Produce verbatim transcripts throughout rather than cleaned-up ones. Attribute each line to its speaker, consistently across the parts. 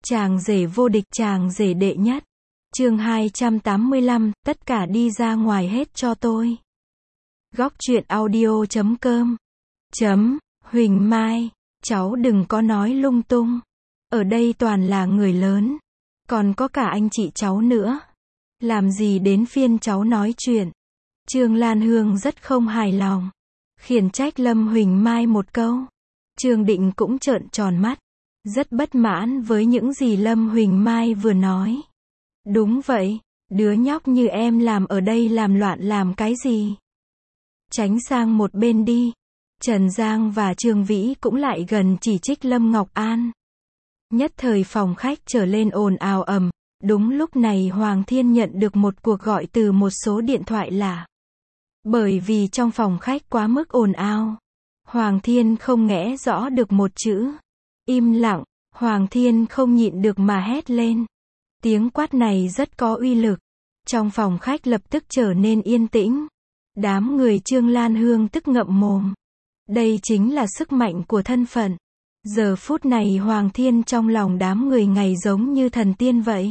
Speaker 1: Chàng rể vô địch, chàng rể đệ nhất. Chương hai trăm tám mươi lăm, tất cả đi ra ngoài hết cho tôi. Góc truyện audio chấm com. Chấm, Huỳnh Mai, cháu đừng có nói lung tung. Ở đây toàn là người lớn. Còn có cả anh chị cháu nữa. Làm gì đến phiên cháu nói chuyện. Trương Lan Hương rất không hài lòng. Khiển trách Lâm Huỳnh Mai một câu. Trương Định cũng trợn tròn mắt. Rất bất mãn với những gì Lâm Huỳnh Mai vừa nói. Đúng vậy, đứa nhóc như em làm ở đây làm loạn làm cái gì? Tránh sang một bên đi. Trần Giang và Trương Vĩ cũng lại gần chỉ trích Lâm Ngọc An. Nhất thời phòng khách trở lên ồn ào ầm. Đúng lúc này Hoàng Thiên nhận được một cuộc gọi từ một số điện thoại lạ. Bởi vì trong phòng khách quá mức ồn ào, Hoàng Thiên không nghe rõ được một chữ. Im lặng, Hoàng Thiên không nhịn được mà hét lên. Tiếng quát này rất có uy lực. Trong phòng khách lập tức trở nên yên tĩnh. Đám người Trương Lan Hương tức ngậm mồm. Đây chính là sức mạnh của thân phận. Giờ phút này Hoàng Thiên trong lòng đám người ngày giống như thần tiên vậy.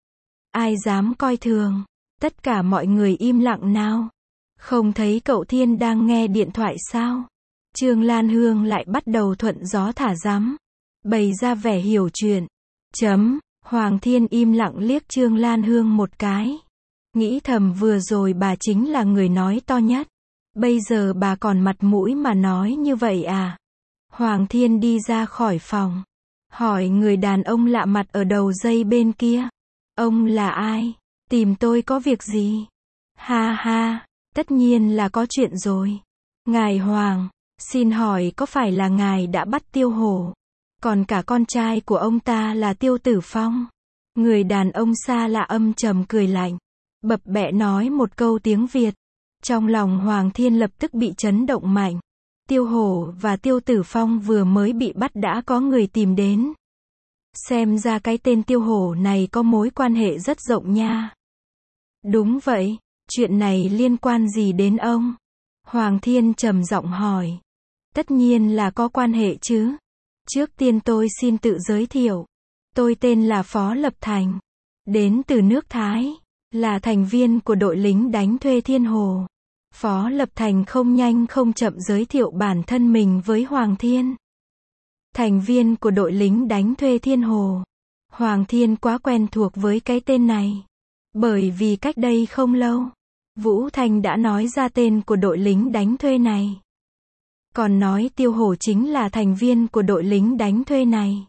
Speaker 1: Ai dám coi thường? Tất cả mọi người im lặng nào. Không thấy cậu Thiên đang nghe điện thoại sao? Trương Lan Hương lại bắt đầu thuận gió thả dám. Bày ra vẻ hiểu chuyện. Chấm, Hoàng Thiên im lặng liếc Trương Lan Hương một cái. Nghĩ thầm vừa rồi bà chính là người nói to nhất. Bây giờ bà còn mặt mũi mà nói như vậy à? Hoàng Thiên đi ra khỏi phòng. Hỏi người đàn ông lạ mặt ở đầu dây bên kia. Ông là ai? Tìm tôi có việc gì? Ha ha, tất nhiên là có chuyện rồi. Ngài Hoàng, xin hỏi có phải là ngài đã bắt Tiêu Hổ? Còn cả con trai của ông ta là Tiêu Tử Phong. Người đàn ông xa lạ âm trầm cười lạnh. Bập bẹ nói một câu tiếng Việt. Trong lòng Hoàng Thiên lập tức bị chấn động mạnh. Tiêu Hổ và Tiêu Tử Phong vừa mới bị bắt đã có người tìm đến. Xem ra cái tên Tiêu Hổ này có mối quan hệ rất rộng nha. Đúng vậy, chuyện này liên quan gì đến ông? Hoàng Thiên trầm giọng hỏi. Tất nhiên là có quan hệ chứ. Trước tiên tôi xin tự giới thiệu. Tôi tên là Phó Lập Thành. Đến từ nước Thái. Là thành viên của đội lính đánh thuê Thiên Hồ. Phó Lập Thành không nhanh không chậm giới thiệu bản thân mình với Hoàng Thiên. Thành viên của đội lính đánh thuê Thiên Hồ. Hoàng Thiên quá quen thuộc với cái tên này. Bởi vì cách đây không lâu, Vũ Thanh đã nói ra tên của đội lính đánh thuê này. Còn nói Tiêu Hổ chính là thành viên của đội lính đánh thuê này.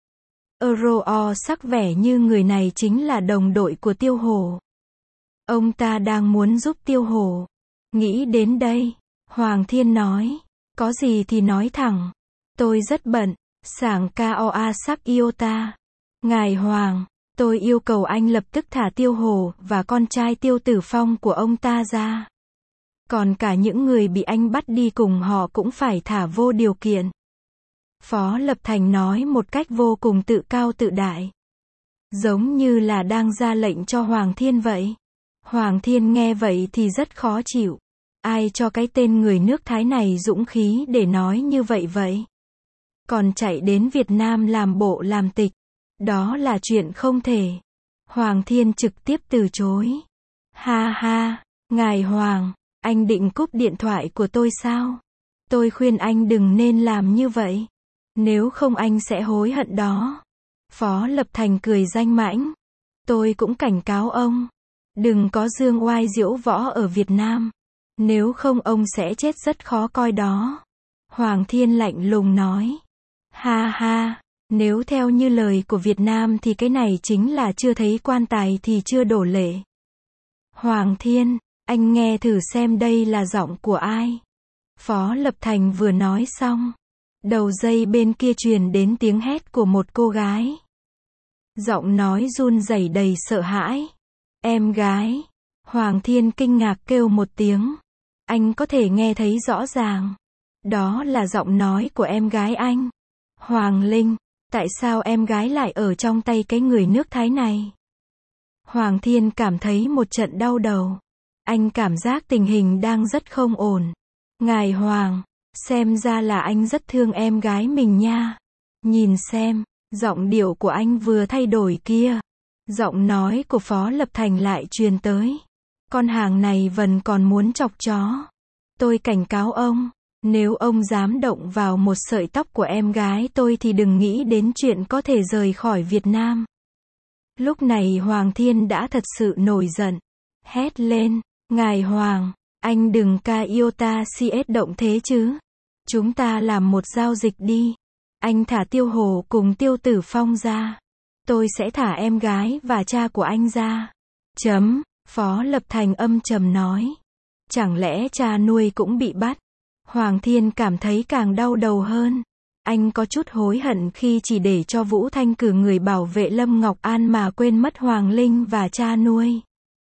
Speaker 1: Euro sắc vẻ như người này chính là đồng đội của Tiêu Hổ. Ông ta đang muốn giúp Tiêu Hổ. Nghĩ đến đây, Hoàng Thiên nói. Có gì thì nói thẳng. Tôi rất bận. Sảng Koa sắc Iota. Ngài Hoàng, tôi yêu cầu anh lập tức thả Tiêu Hổ và con trai Tiêu Tử Phong của ông ta ra. Còn cả những người bị anh bắt đi cùng họ cũng phải thả vô điều kiện. Phó Lập Thành nói một cách vô cùng tự cao tự đại. Giống như là đang ra lệnh cho Hoàng Thiên vậy. Hoàng Thiên nghe vậy thì rất khó chịu. Ai cho cái tên người nước Thái này dũng khí để nói như vậy vậy? Còn chạy đến Việt Nam làm bộ làm tịch. Đó là chuyện không thể. Hoàng Thiên trực tiếp từ chối. Ha ha, ngài Hoàng, anh định cúp điện thoại của tôi sao? Tôi khuyên anh đừng nên làm như vậy. Nếu không anh sẽ hối hận đó. Phó Lập Thành cười danh mãnh. Tôi cũng cảnh cáo ông. Đừng có dương oai diễu võ ở Việt Nam. Nếu không ông sẽ chết rất khó coi đó. Hoàng Thiên lạnh lùng nói. Ha ha, nếu theo như lời của Việt Nam thì cái này chính là chưa thấy quan tài thì chưa đổ lệ. Hoàng Thiên, anh nghe thử xem đây là giọng của ai. Phó Lập Thành vừa nói xong. Đầu dây bên kia truyền đến tiếng hét của một cô gái. Giọng nói run rẩy đầy sợ hãi. Em gái. Hoàng Thiên kinh ngạc kêu một tiếng. Anh có thể nghe thấy rõ ràng. Đó là giọng nói của em gái anh. Hoàng Linh, tại sao em gái lại ở trong tay cái người nước Thái này? Hoàng Thiên cảm thấy một trận đau đầu. Anh cảm giác tình hình đang rất không ổn. Ngài Hoàng, xem ra là anh rất thương em gái mình nha. Nhìn xem, Giọng điệu của anh vừa thay đổi kia. Giọng nói của Phó Lập Thành lại truyền tới. Con hàng này vẫn còn muốn chọc chó. Tôi cảnh cáo ông, nếu ông dám động vào một sợi tóc của em gái tôi thì đừng nghĩ đến chuyện có thể rời khỏi Việt Nam. Lúc này Hoàng Thiên đã thật sự nổi giận. Hét lên, ngài Hoàng, anh đừng ca iota cs động thế chứ. Chúng ta làm một giao dịch đi. Anh thả Tiêu Hồ cùng Tiêu Tử Phong ra. Tôi sẽ thả em gái và cha của anh ra. Chấm, Phó Lập Thành âm trầm nói. Chẳng lẽ cha nuôi cũng bị bắt? Hoàng Thiên cảm thấy càng đau đầu hơn. Anh có chút hối hận khi chỉ để cho Vũ Thanh cử người bảo vệ Lâm Ngọc An mà quên mất Hoàng Linh và cha nuôi.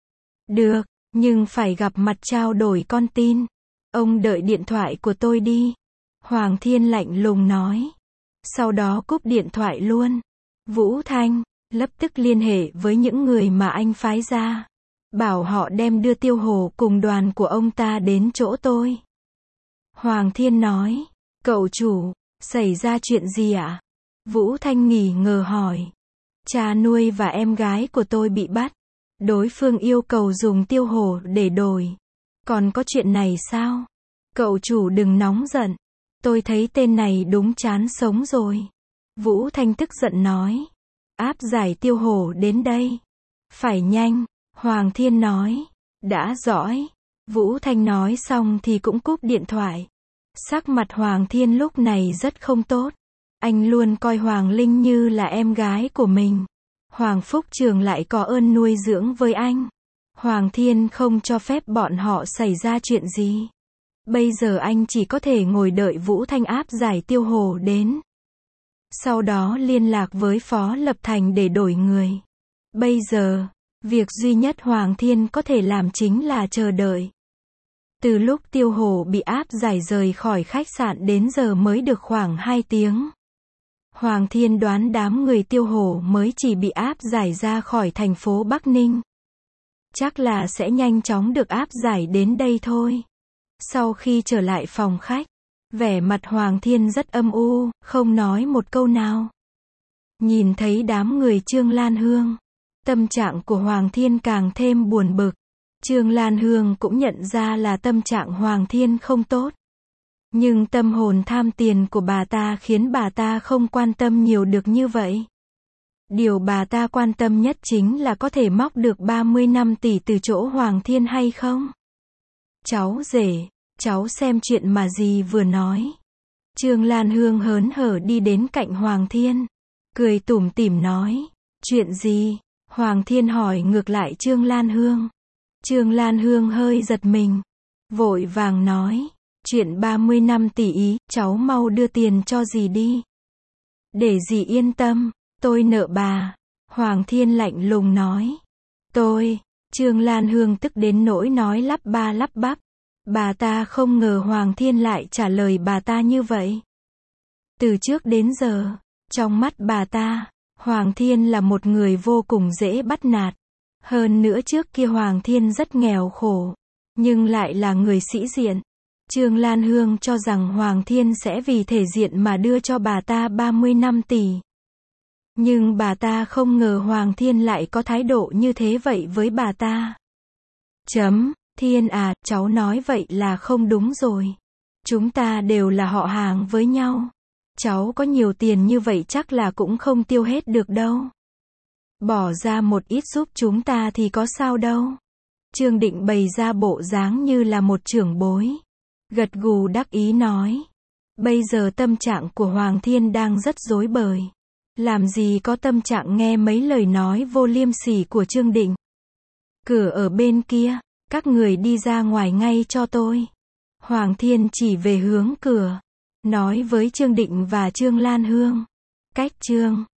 Speaker 1: Được, nhưng phải gặp mặt trao đổi con tin. Ông đợi điện thoại của tôi đi. Hoàng Thiên lạnh lùng nói. Sau đó cúp điện thoại luôn. Vũ Thanh, lập tức liên hệ với những người mà anh phái ra. Bảo họ đem đưa Tiêu Hồ cùng đoàn của ông ta đến chỗ tôi. Hoàng Thiên nói. Cậu chủ, xảy ra chuyện gì ạ? Vũ Thanh nghỉ ngờ hỏi. Cha nuôi và em gái của tôi bị bắt. Đối phương yêu cầu dùng Tiêu Hồ để đổi. Còn có chuyện này sao? Cậu chủ đừng nóng giận. Tôi thấy tên này đúng chán sống rồi. Vũ Thanh tức giận nói. Áp giải Tiêu Hồ đến đây. Phải nhanh, Hoàng Thiên nói. Đã dõi. Vũ Thanh nói xong thì cũng cúp điện thoại. Sắc mặt Hoàng Thiên lúc này rất không tốt. Anh luôn coi Hoàng Linh như là em gái của mình. Hoàng Phúc Trường lại có ơn nuôi dưỡng với anh. Hoàng Thiên không cho phép bọn họ xảy ra chuyện gì. Bây giờ anh chỉ có thể ngồi đợi Vũ Thanh áp giải Tiêu Hồ đến. Sau đó liên lạc với Phó Lập Thành để đổi người. Bây giờ, việc duy nhất Hoàng Thiên có thể làm chính là chờ đợi. Từ lúc Tiêu Hồ bị áp giải rời khỏi khách sạn đến giờ mới được khoảng hai tiếng. Hoàng Thiên đoán đám người Tiêu Hồ mới chỉ bị áp giải ra khỏi thành phố Bắc Ninh. Chắc là sẽ nhanh chóng được áp giải đến đây thôi. Sau khi trở lại phòng khách, vẻ mặt Hoàng Thiên rất âm u, không nói một câu nào. Nhìn thấy đám người Trương Lan Hương, tâm trạng của Hoàng Thiên càng thêm buồn bực. Trương Lan Hương cũng nhận ra là tâm trạng Hoàng Thiên không tốt. Nhưng tâm hồn tham tiền của bà ta khiến bà ta không quan tâm nhiều được như vậy. Điều bà ta quan tâm nhất chính là có thể móc được ba mươi lăm tỷ từ chỗ Hoàng Thiên hay không. Cháu rể, cháu xem chuyện mà dì vừa nói. Trương Lan Hương hớn hở đi đến cạnh Hoàng Thiên, cười tủm tỉm nói. Chuyện gì? Hoàng Thiên hỏi ngược lại Trương Lan Hương. Trương Lan Hương hơi giật mình, vội vàng nói. Chuyện ba mươi lăm tỷ ý, cháu mau đưa tiền cho dì đi. Để dì yên tâm, tôi nợ bà. Hoàng Thiên lạnh lùng nói. Tôi, Trương Lan Hương tức đến nỗi nói lắp ba lắp bắp. Bà ta không ngờ Hoàng Thiên lại trả lời bà ta như vậy. Từ trước đến giờ, trong mắt bà ta, Hoàng Thiên là một người vô cùng dễ bắt nạt. Hơn nữa trước kia Hoàng Thiên rất nghèo khổ, nhưng lại là người sĩ diện. Trương Lan Hương cho rằng Hoàng Thiên sẽ vì thể diện mà đưa cho bà ta ba mươi lăm tỷ. Nhưng bà ta không ngờ Hoàng Thiên lại có thái độ như thế vậy với bà ta. Chấm, Thiên à, cháu nói vậy là không đúng rồi. Chúng ta đều là họ hàng với nhau. Cháu có nhiều tiền như vậy chắc là cũng không tiêu hết được đâu. Bỏ ra một ít giúp chúng ta thì có sao đâu. Trương Định bày ra bộ dáng như là một trưởng bối. Gật gù đắc ý nói. Bây giờ tâm trạng của Hoàng Thiên đang rất rối bời. Làm gì có tâm trạng nghe mấy lời nói vô liêm sỉ của Trương Định. Cửa ở bên kia, các người đi ra ngoài ngay cho tôi. Hoàng Thiên chỉ về hướng cửa, nói với Trương Định và Trương Lan Hương. Cách Trương